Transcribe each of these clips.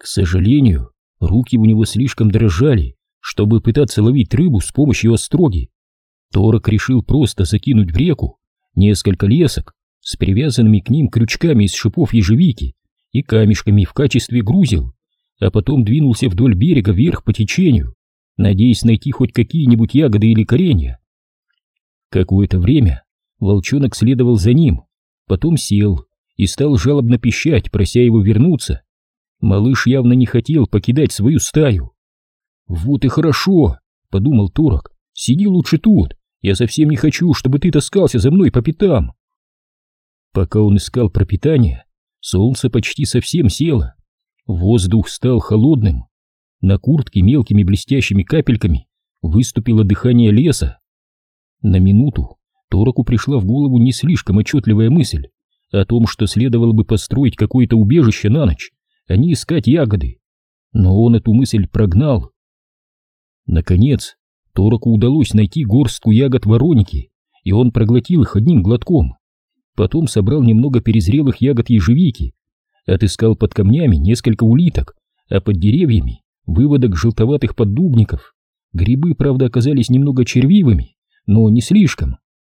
К сожалению, руки у него слишком дрожали, чтобы пытаться ловить рыбу с помощью остроги. Торок решил просто закинуть в реку несколько лесок с привязанными к ним крючками из шипов ежевики и камешками в качестве грузил, а потом двинулся вдоль берега вверх по течению, надеясь найти хоть какие-нибудь ягоды или коренья. Какое-то время волчонок следовал за ним, потом сел и стал жалобно пищать, прося его вернуться. Малыш явно не хотел покидать свою стаю. «Вот и хорошо», — подумал Торок, — «сиди лучше тут, я совсем не хочу, чтобы ты таскался за мной по пятам». Пока он искал пропитание, солнце почти совсем село, воздух стал холодным, на куртке мелкими блестящими капельками выступило дыхание леса. На минуту Тороку пришла в голову не слишком отчетливая мысль о том, что следовало бы построить какое-то убежище на ночь, а не искать ягоды, но он эту мысль прогнал. Наконец, Тороку удалось найти горстку ягод вороники, и он проглотил их одним глотком. Потом собрал немного перезрелых ягод ежевики, отыскал под камнями несколько улиток, а под деревьями выводок желтоватых поддубников. Грибы, правда, оказались немного червивыми, но не слишком.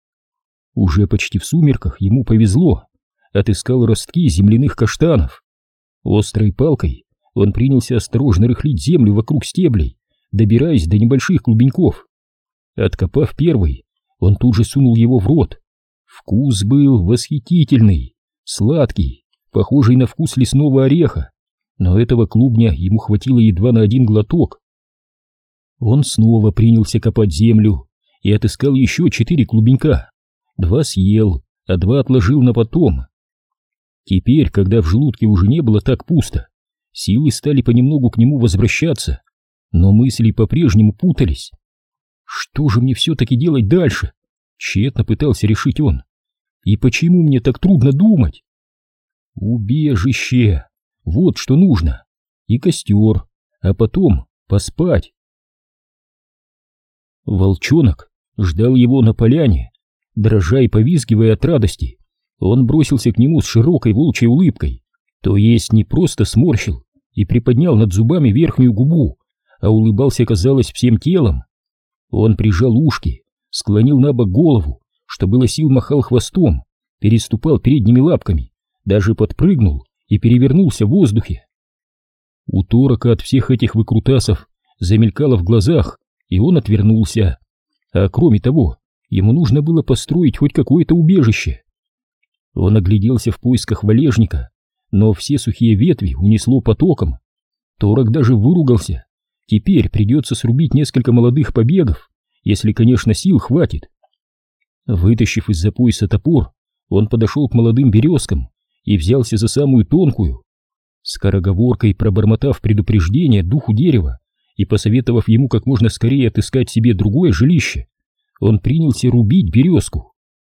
Уже почти в сумерках ему повезло, отыскал ростки земляных каштанов. Острой палкой он принялся осторожно рыхлить землю вокруг стеблей, добираясь до небольших клубеньков. Откопав первый, он тут же сунул его в рот. Вкус был восхитительный, сладкий, похожий на вкус лесного ореха, но этого клубня ему хватило едва на один глоток. Он снова принялся копать землю и отыскал еще 4 клубенька. 2 съел, а 2 отложил на потом. Теперь, когда в желудке уже не было так пусто, силы стали понемногу к нему возвращаться, но мысли по-прежнему путались. Что же мне все-таки делать дальше? Тщетно пытался решить он. И почему мне так трудно думать? Убежище! Вот что нужно. И костер, а потом поспать. Волчонок ждал его на поляне. Дрожа и повизгивая от радости, он бросился к нему с широкой волчьей улыбкой, то есть не просто сморщил и приподнял над зубами верхнюю губу, а улыбался, казалось, всем телом. Он прижал ушки, склонил на бок голову, что было сил махал хвостом, переступал передними лапками, даже подпрыгнул и перевернулся в воздухе. У Торока от всех этих выкрутасов замелькало в глазах, и он отвернулся. А кроме того, ему нужно было построить хоть какое-то убежище. Он огляделся в поисках валежника, но все сухие ветви унесло потоком. Торок даже выругался. Теперь придется срубить несколько молодых побегов, если, конечно, сил хватит. Вытащив из-за пояса топор, он подошел к молодым березкам и взялся за самую тонкую. Скороговоркой пробормотав предупреждение духу дерева и посоветовав ему как можно скорее отыскать себе другое жилище, он принялся рубить березку.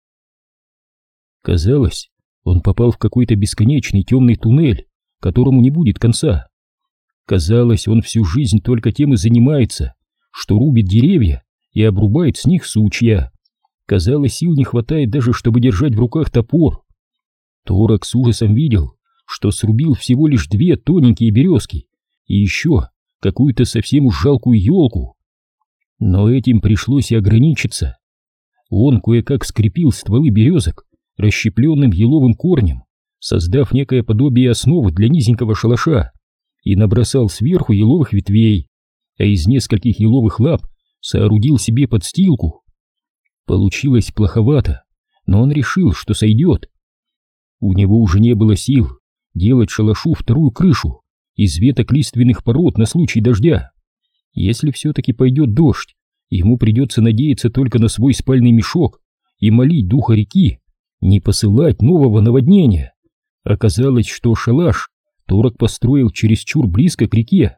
Казалось, он попал в какой-то бесконечный темный туннель, которому не будет конца. Казалось, он всю жизнь только тем и занимается, что рубит деревья и обрубает с них сучья. Казалось, сил не хватает даже, чтобы держать в руках топор. Торок с ужасом видел, что срубил всего лишь 2 тоненькие березки и еще какую-то совсем уж жалкую елку. Но этим пришлось и ограничиться. Он кое-как скрепил стволы березок расщепленным еловым корнем, создав некое подобие основы для низенького шалаша, и набросал сверху еловых ветвей, а из нескольких еловых лап соорудил себе подстилку. Получилось плоховато, но он решил, что сойдет. У него уже не было сил делать шалашу вторую крышу из веток лиственных пород на случай дождя. Если все-таки пойдет дождь, ему придется надеяться только на свой спальный мешок и молить духа реки не посылать нового наводнения. Оказалось, что шалаш Торок построил чересчур близко к реке.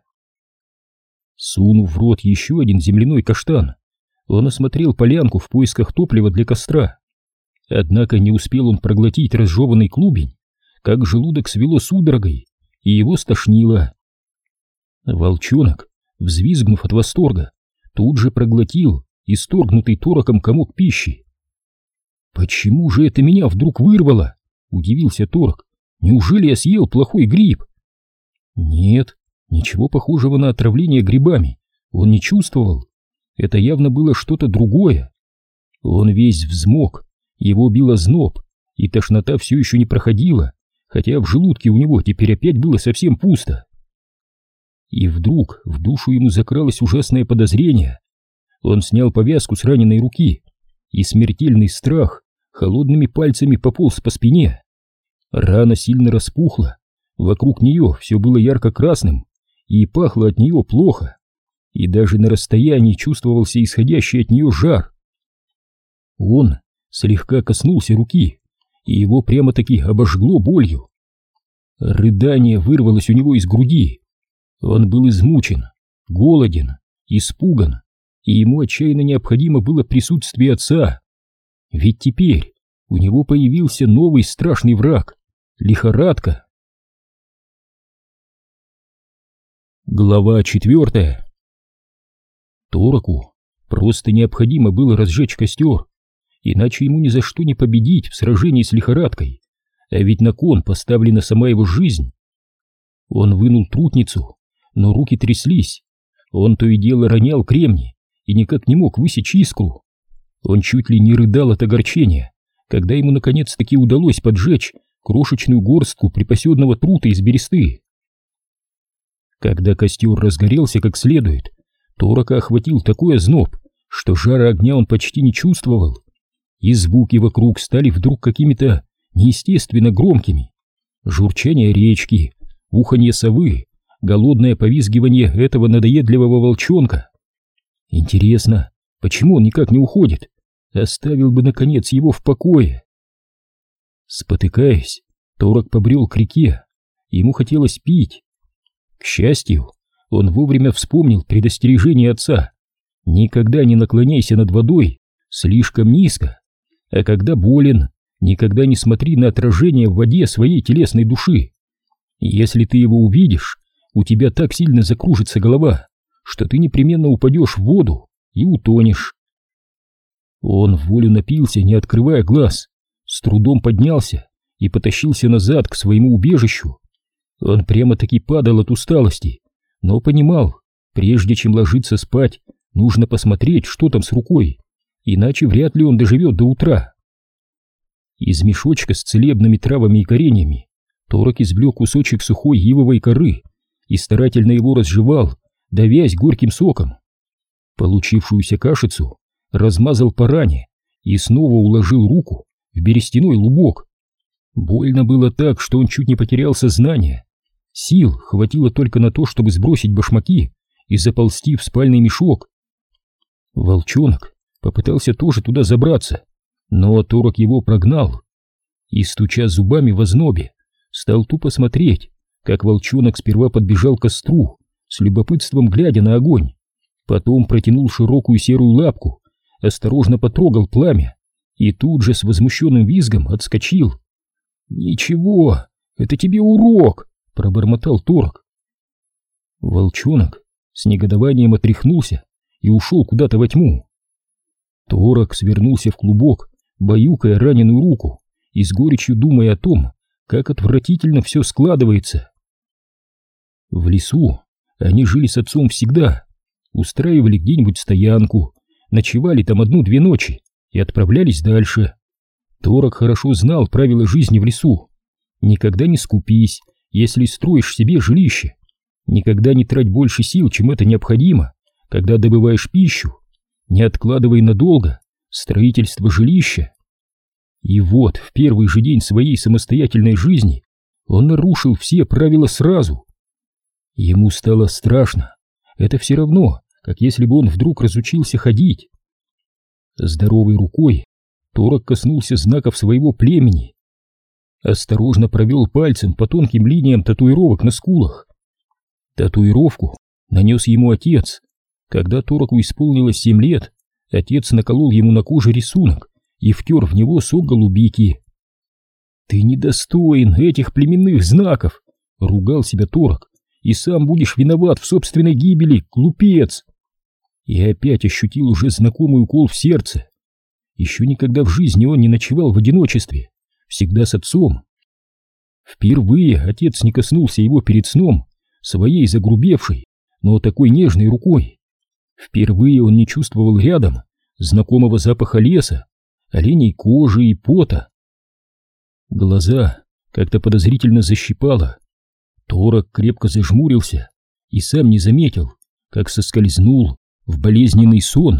Сунув в рот еще один земляной каштан, он осмотрел полянку в поисках топлива для костра. Однако не успел он проглотить разжеванный клубень, как желудок свело судорогой, и его стошнило. Волчонок, взвизгнув от восторга, тут же проглотил исторгнутый Тороком комок пищи. «Почему же это меня вдруг вырвало?» — удивился Торок. «Неужели я съел плохой гриб?» «Нет, Ничего похожего на отравление грибами он не чувствовал. Это явно было что-то другое. Он весь взмок, его бил озноб, и тошнота все еще не проходила, хотя в желудке у него теперь опять было совсем пусто. И вдруг в душу ему закралось ужасное подозрение. Он снял повязку с раненой руки, и смертельный страх холодными пальцами пополз по спине. Рана сильно распухла, вокруг нее все было ярко-красным, и пахло от нее плохо, и даже на расстоянии чувствовался исходящий от нее жар. Он слегка коснулся руки, и его прямо-таки обожгло болью. Рыдание вырвалось у него из груди. Он был измучен, голоден, испуган, и ему отчаянно необходимо было присутствие отца. Ведь теперь у него появился новый страшный враг — лихорадка. Глава 4. Тораку просто необходимо было разжечь костер, иначе ему ни за что не победить в сражении с лихорадкой, а ведь на кон поставлена сама его жизнь. Он вынул трутницу, но руки тряслись, он то и дело ронял кремни и никак не мог высечь искру. Он чуть ли не рыдал от огорчения, когда ему наконец-таки удалось поджечь крошечную горстку припасенного трута из бересты. Когда костер разгорелся как следует, Торака охватил такой озноб, что жара огня он почти не чувствовал, и звуки вокруг стали вдруг какими-то неестественно громкими. Журчание речки, уханье совы, голодное повизгивание этого надоедливого волчонка. Интересно, почему он никак не уходит? Оставил бы, наконец, его в покое. Спотыкаясь, Торак побрел к реке. Ему хотелось пить. К счастью, он вовремя вспомнил предостережение отца: никогда не наклоняйся над водой слишком низко, а когда болен, никогда не смотри на отражение в воде своей телесной души. Если ты его увидишь, у тебя так сильно закружится голова, что ты непременно упадешь в воду и утонешь. Он вволю напился, не открывая глаз, с трудом поднялся и потащился назад к своему убежищу. Он прямо-таки падал от усталости, но понимал, прежде чем ложиться спать, нужно посмотреть, что там с рукой, иначе вряд ли он доживет до утра. Из мешочка с целебными травами и кореньями Торак извлек кусочек сухой ивовой коры и старательно его разжевал, давясь горьким соком. Получившуюся кашицу размазал по ране и снова уложил руку в берестяной лубок. Больно было так, что он чуть не потерял сознание. Сил хватило только на то, чтобы сбросить башмаки и заползти в спальный мешок. Волчонок попытался тоже туда забраться, но Торак его прогнал и, стуча зубами в ознобе, стал тупо смотреть, как волчонок сперва подбежал к костру, с любопытством глядя на огонь, потом протянул широкую серую лапку, осторожно потрогал пламя и тут же с возмущенным визгом отскочил. «Ничего, это тебе урок!» — пробормотал Торак. Волчонок с негодованием отряхнулся и ушел куда-то во тьму. Торак свернулся в клубок, баюкая раненую руку и с горечью думая о том, как отвратительно все складывается. В лесу они жили с отцом всегда, устраивали где-нибудь стоянку, ночевали там 1-2 ночи и отправлялись дальше. Торак хорошо знал правила жизни в лесу. Никогда не скупись, если строишь себе жилище. Никогда не трать больше сил, чем это необходимо, когда добываешь пищу. Не откладывай надолго строительство жилища. И вот в первый же день своей самостоятельной жизни он нарушил все правила сразу. Ему стало страшно. Это все равно, как если бы он вдруг разучился ходить. Здоровой рукой Торак коснулся знаков своего племени. Осторожно провел пальцем по тонким линиям татуировок на скулах. Татуировку нанес ему отец. Когда Тораку исполнилось 7 лет, отец наколол ему на коже рисунок и втер в него сок голубики. «Ты недостоин этих племенных знаков!» — ругал себя Торак. «И сам будешь виноват в собственной гибели, глупец!» И опять ощутил уже знакомый укол в сердце. Еще никогда в жизни он не ночевал в одиночестве, всегда с отцом. Впервые отец не коснулся его перед сном своей загрубевшей, но такой нежной рукой. Впервые он не чувствовал рядом знакомого запаха леса, оленей кожи и пота. Глаза как-то подозрительно защипало. Торок крепко зажмурился и сам не заметил, как соскользнул в болезненный сон.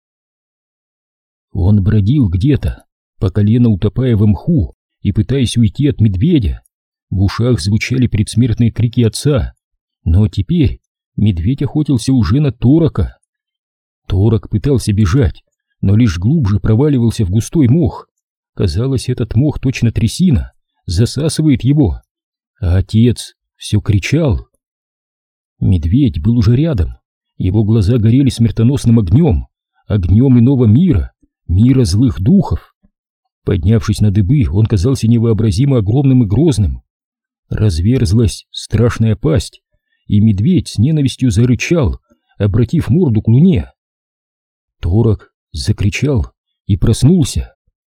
Он бродил где-то, по колено утопая в мху и пытаясь уйти от медведя. В ушах звучали предсмертные крики отца, но теперь медведь охотился уже на Торока. Торок пытался бежать, но лишь глубже проваливался в густой мох. Казалось, этот мох, точно трясина, засасывает его, а отец все кричал. Медведь был уже рядом, его глаза горели смертоносным огнем, огнем иного мира, мира злых духов. Поднявшись на дыбы, он казался невообразимо огромным и грозным. Разверзлась страшная пасть, и медведь с ненавистью зарычал, обратив морду к луне. Торок закричал и проснулся.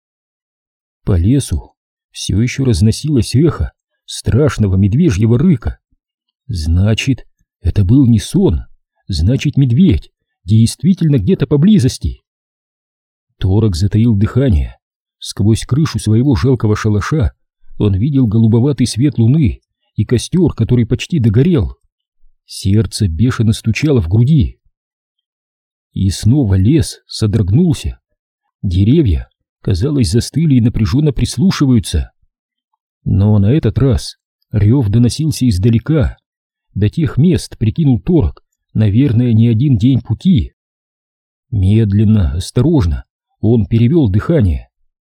По лесу все еще разносилось эхо страшного медвежьего рыка. Значит, это был не сон, значит, медведь действительно где-то поблизости. Торок затаил дыхание. Сквозь крышу своего жалкого шалаша он видел голубоватый свет луны и костер, который почти догорел. Сердце бешено стучало в груди. И снова лес содрогнулся. Деревья, казалось, застыли и напряженно прислушиваются. Но на этот раз рев доносился издалека. До тех мест, прикинул Торок, наверное, не один день пути. Медленно, осторожно он перевел дыхание.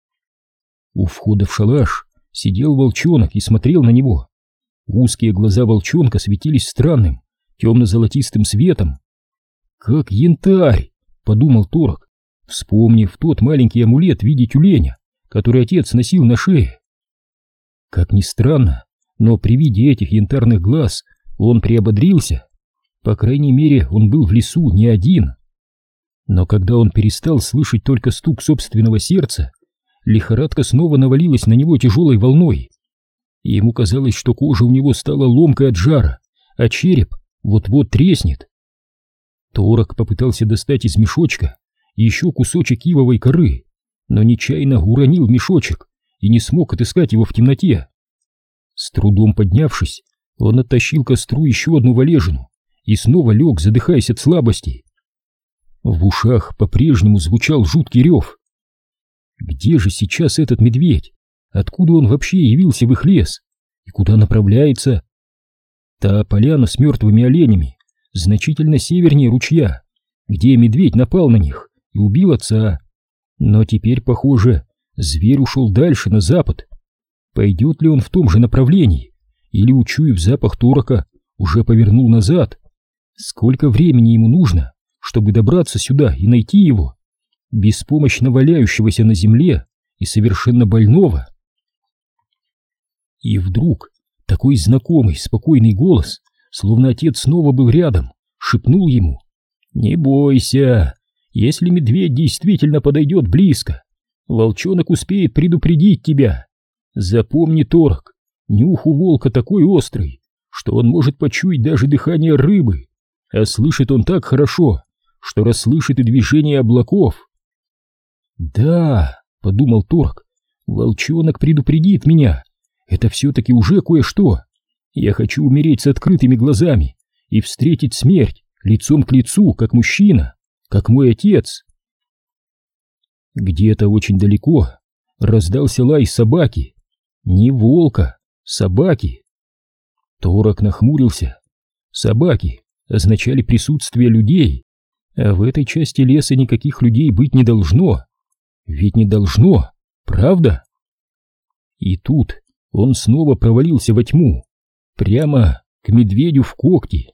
У входа в шалаш сидел волчонок и смотрел на него. Узкие глаза волчонка светились странным, темно-золотистым светом. «Как янтарь!» — подумал Торок, вспомнив тот маленький амулет в виде тюленя, который отец носил на шее. Как ни странно, но при виде этих янтарных глаз он приободрился. По крайней мере, он был в лесу не один. Но когда он перестал слышать только стук собственного сердца, лихорадка снова навалилась на него тяжелой волной. Ему казалось, что кожа у него стала ломкой от жара, а череп вот-вот треснет. Торок попытался достать из мешочка еще кусочек ивовой коры, но нечаянно уронил мешочек и не смог отыскать его в темноте. С трудом поднявшись, он оттащил к костру еще одну валежину и снова лег, задыхаясь от слабости. В ушах по-прежнему звучал жуткий рев. Где же сейчас этот медведь? Откуда он вообще явился в их лес? И куда направляется? Та поляна с мертвыми оленями значительно севернее ручья, где медведь напал на них и убил отца. Но теперь, похоже, зверь ушел дальше, на запад. Пойдет ли он в том же направлении? Или, учуяв запах Торока, уже повернул назад? Сколько времени ему нужно, чтобы добраться сюда и найти его, беспомощно валяющегося на земле и совершенно больного? И вдруг такой знакомый, спокойный голос, словно отец снова был рядом, шепнул ему: «Не бойся, если медведь действительно подойдет близко, волчонок успеет предупредить тебя. Запомни, Торок, нюх у волка такой острый, что он может почуять даже дыхание рыбы, а слышит он так хорошо, что расслышит и движение облаков». «Да», — подумал Торок, — «волчонок предупредит меня. Это все-таки уже кое-что. Я хочу умереть с открытыми глазами и встретить смерть лицом к лицу, как мужчина, как мой отец». Где-то очень далеко раздался лай собаки. Не волка, собаки. Торок нахмурился. Собаки означали присутствие людей, а в этой части леса никаких людей быть не должно. Ведь не должно, правда? И тут он снова провалился во тьму, прямо к медведю в когти.